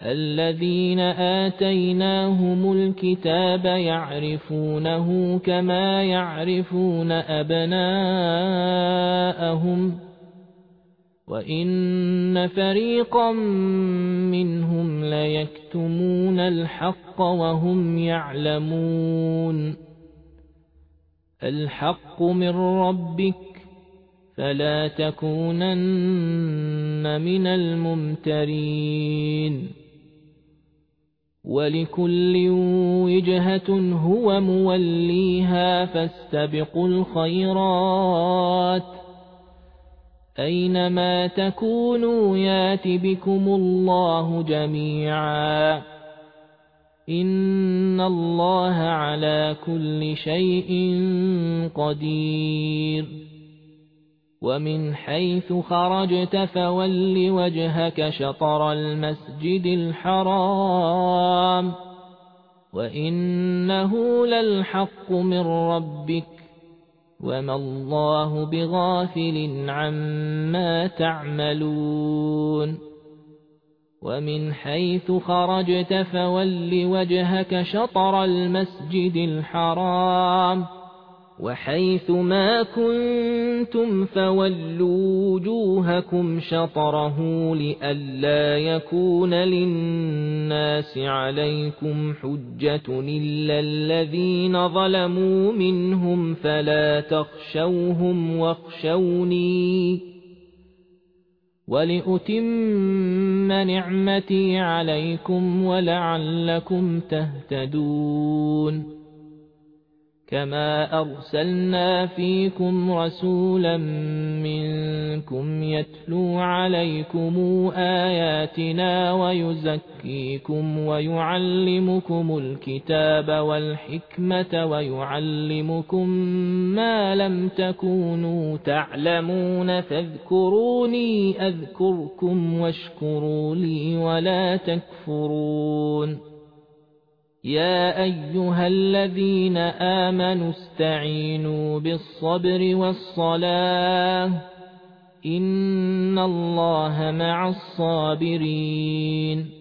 الذين آتيناهم الكتاب يعرفونه كما يعرفون أبناءهم وإن فريقا منهم ليكتمون الحق وهم يعلمون. الحق من ربك فلا تكونن من الممترين. ولكل وجهة هو موليها فاستبقوا الخيرات أينما تكونوا يات بكم الله جميعا إن الله على كل شيء قدير. ومن حيث خرجت فول وجهك شطر المسجد الحرام وإنه للحق من ربك وما الله بغافل عما تعملون. ومن حيث خرجت فول وجهك شطر المسجد الحرام وحيث ما كنتم فولوا وجوهكم شطره لئلا يكون للناس عليكم حجة إلا الذين ظلموا منهم فلا تخشوهم واخشوني ولأتم نعمتي عليكم ولعلكم تهتدون. كما أرسلنا فيكم رسولا منكم يتلو عليكم آياتنا ويزكيكم ويعلمكم الكتاب والحكمة ويعلمكم ما لم تكونوا تعلمون فاذكروني أذكركم واشكروا لي ولا تكفرون. يا أيها الذين آمنوا استعينوا بالصبر والصلاة إن الله مع الصابرين.